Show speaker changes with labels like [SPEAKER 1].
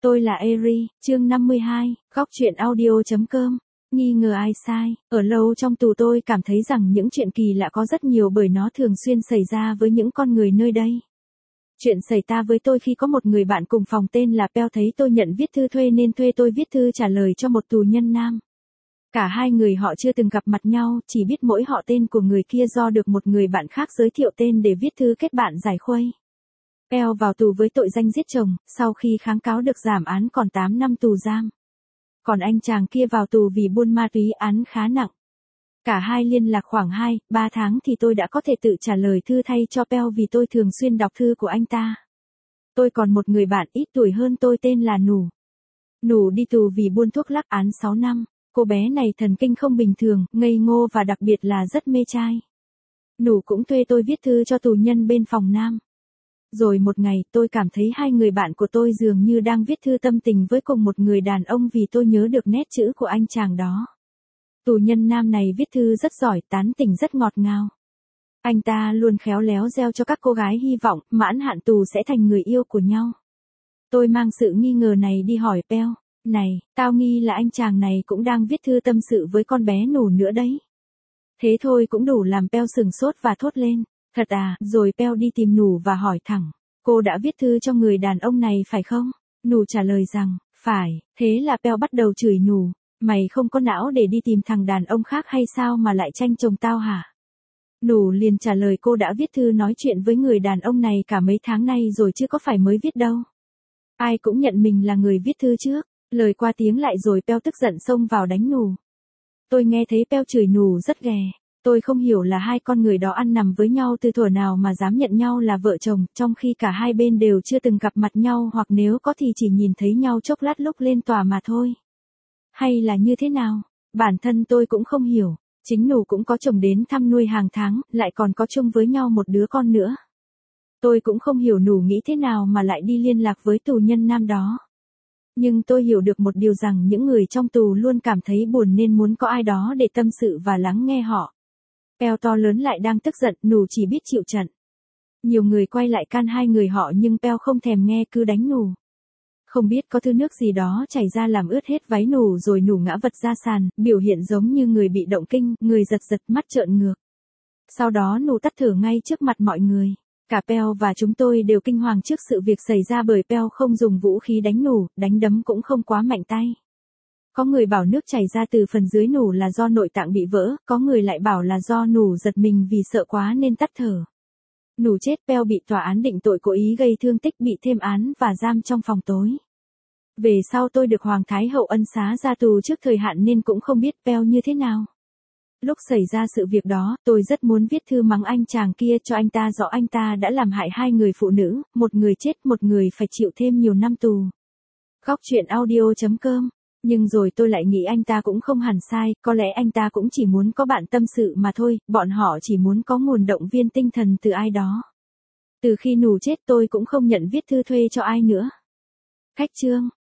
[SPEAKER 1] Tôi là Eri, chương 52, góc truyện audio.com. Nghi ngờ ai sai, ở lâu trong tù tôi cảm thấy rằng những chuyện kỳ lạ có rất nhiều bởi nó thường xuyên xảy ra với những con người nơi đây. Chuyện xảy ra với tôi khi có một người bạn cùng phòng tên là Peo thấy tôi nhận viết thư thuê nên thuê tôi viết thư trả lời cho một tù nhân nam. Cả hai người họ chưa từng gặp mặt nhau, chỉ biết mỗi họ tên của người kia do được một người bạn khác giới thiệu tên để viết thư kết bạn giải khuây. Peo vào tù với tội danh giết chồng, sau khi kháng cáo được giảm án còn 8 năm tù giam. Còn anh chàng kia vào tù vì buôn ma túy, án khá nặng. Cả hai liên lạc khoảng 2-3 tháng thì tôi đã có thể tự trả lời thư thay cho Peo vì tôi thường xuyên đọc thư của anh ta. Tôi còn một người bạn ít tuổi hơn tôi tên là Nủ. Nủ đi tù vì buôn thuốc lắc, án 6 năm. Cô bé này thần kinh không bình thường, ngây ngô và đặc biệt là rất mê trai. Nủ cũng thuê tôi viết thư cho tù nhân bên phòng nam. Rồi một ngày tôi cảm thấy hai người bạn của tôi dường như đang viết thư tâm tình với cùng một người đàn ông vì tôi nhớ được nét chữ của anh chàng đó. Tù nhân nam này viết thư rất giỏi, tán tỉnh rất ngọt ngào. Anh ta luôn khéo léo gieo cho các cô gái hy vọng mãn hạn tù sẽ thành người yêu của nhau. Tôi mang sự nghi ngờ này đi hỏi Peo. Này, tao nghi là anh chàng này cũng đang viết thư tâm sự với con bé Nủ nữa đấy. Thế thôi cũng đủ làm Peo sửng sốt và thốt lên. Thật à, rồi Peo đi tìm Nủ và hỏi thẳng. Cô đã viết thư cho người đàn ông này phải không? Nủ trả lời rằng, phải. Thế là Peo bắt đầu chửi Nủ. Mày không có não để đi tìm thằng đàn ông khác hay sao mà lại tranh chồng tao hả? Nủ liền trả lời cô đã viết thư nói chuyện với người đàn ông này cả mấy tháng nay rồi chứ có phải mới viết đâu. Ai cũng nhận mình là người viết thư trước. Lời qua tiếng lại rồi Peo tức giận xông vào đánh Nủ. Tôi nghe thấy Peo chửi Nủ rất ghè. Tôi không hiểu là hai con người đó ăn nằm với nhau từ thuở nào mà dám nhận nhau là vợ chồng, trong khi cả hai bên đều chưa từng gặp mặt nhau hoặc nếu có thì chỉ nhìn thấy nhau chốc lát lúc lên tòa mà thôi. Hay là như thế nào? Bản thân tôi cũng không hiểu. Chính Nủ cũng có chồng đến thăm nuôi hàng tháng, lại còn có chung với nhau một đứa con nữa. Tôi cũng không hiểu Nủ nghĩ thế nào mà lại đi liên lạc với tù nhân nam đó. Nhưng tôi hiểu được một điều rằng những người trong tù luôn cảm thấy buồn nên muốn có ai đó để tâm sự và lắng nghe họ. Peo to lớn lại đang tức giận, Nủ chỉ biết chịu trận. Nhiều người quay lại can hai người họ nhưng Peo không thèm nghe cứ đánh Nủ. Không biết có thứ nước gì đó chảy ra làm ướt hết váy Nủ rồi Nủ ngã vật ra sàn, biểu hiện giống như người bị động kinh, người giật giật mắt trợn ngược. Sau đó Nủ tắt thở ngay trước mặt mọi người. Cả Peo và chúng tôi đều kinh hoàng trước sự việc xảy ra bởi Peo không dùng vũ khí đánh Nủ, đánh đấm cũng không quá mạnh tay. Có người bảo nước chảy ra từ phần dưới Nủ là do nội tạng bị vỡ, có người lại bảo là do Nủ giật mình vì sợ quá nên tắt thở. Nủ chết, Peo bị tòa án định tội cố ý gây thương tích, bị thêm án và giam trong phòng tối. Về sau tôi được Hoàng Thái Hậu ân xá ra tù trước thời hạn nên cũng không biết Peo như thế nào. Lúc xảy ra sự việc đó, tôi rất muốn viết thư mắng anh chàng kia cho anh ta rõ anh ta đã làm hại hai người phụ nữ, một người chết, một người phải chịu thêm nhiều năm tù. Góc truyện audio.com. Nhưng rồi tôi lại nghĩ anh ta cũng không hẳn sai, có lẽ anh ta cũng chỉ muốn có bạn tâm sự mà thôi, bọn họ chỉ muốn có nguồn động viên tinh thần từ ai đó. Từ khi Nủ chết tôi cũng không nhận viết thư thuê cho ai nữa. Khách chương.